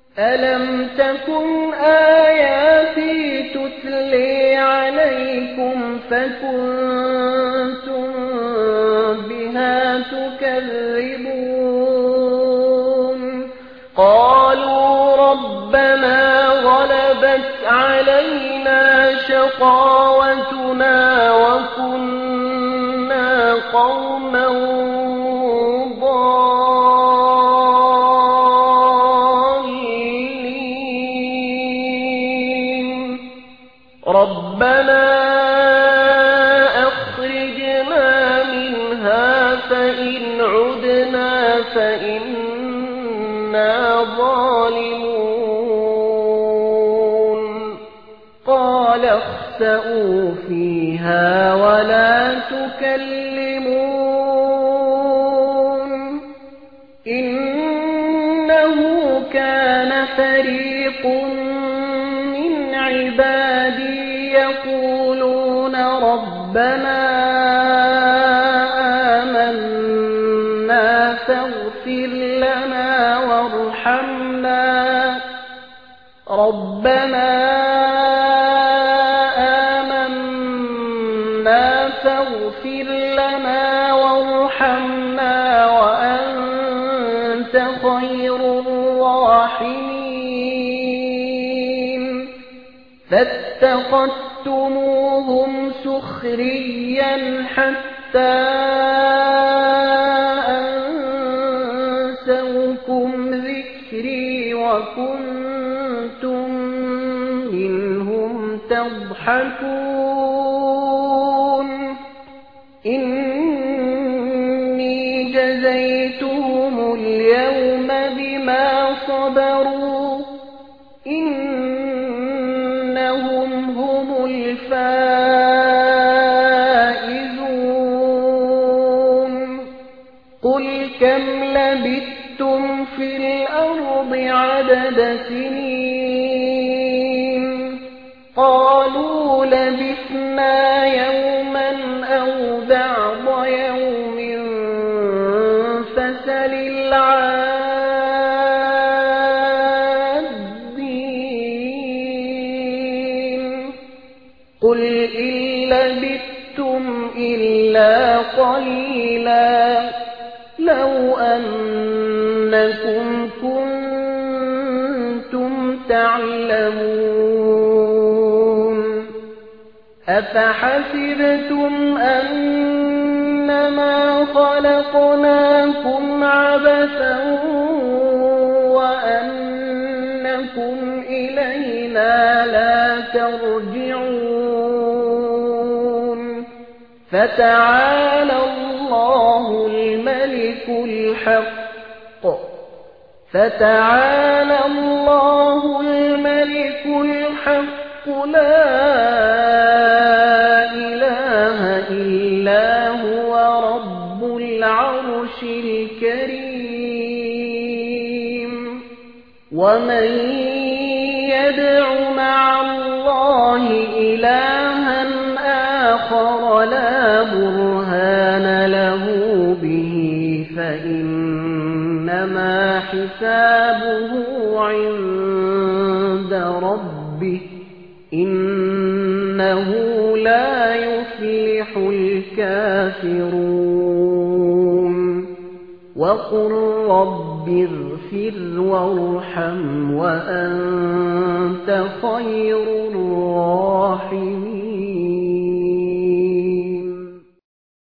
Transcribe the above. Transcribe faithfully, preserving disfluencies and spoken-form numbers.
ألم تكن آياتي تتلي عليكم فكنتم بها تكذبون قالوا ربنا غلبت علينا شقاوتنا وكنا قوما ضالين ربنا أخرجنا منها فإن عدنا فإنا ظالمون قال اخسئوا فيها ولا تكلمون إنه كان فريق من عبادي يقولون ربنا آمنا فاغفر لنا وارحمنا ربنا آمنا فاغفر لنا وارحمنا وأنت خير الراحمين فاتخذتموهم سخريا حتى أنسوكم ذكري وكنتم منهم تضحكون إني جزيتهم اليوم بما صبروا إنهم هم الفائزون قل كم لبثتم في الأرض عدد سنين قالوا لبثنا يوما أو بعض يوم فسل العادين قل إن لبثتم إلا قليلا لو أنكم كنتم تعلمون أفحسبتم أنما خلقناكم عبثا وأنكم إلينا لا ترجعون فتعالى الله الملك الحق فتعالى الله الملك الحق لا إله إلا هو رب العرش الكريم ومن يدع مع الله إلها آخر لا برهان له به فإنما حسابه عند ربه إنه لا يفلح الكافرون وقل رب اغفر وارحم وأنت خير الراحمين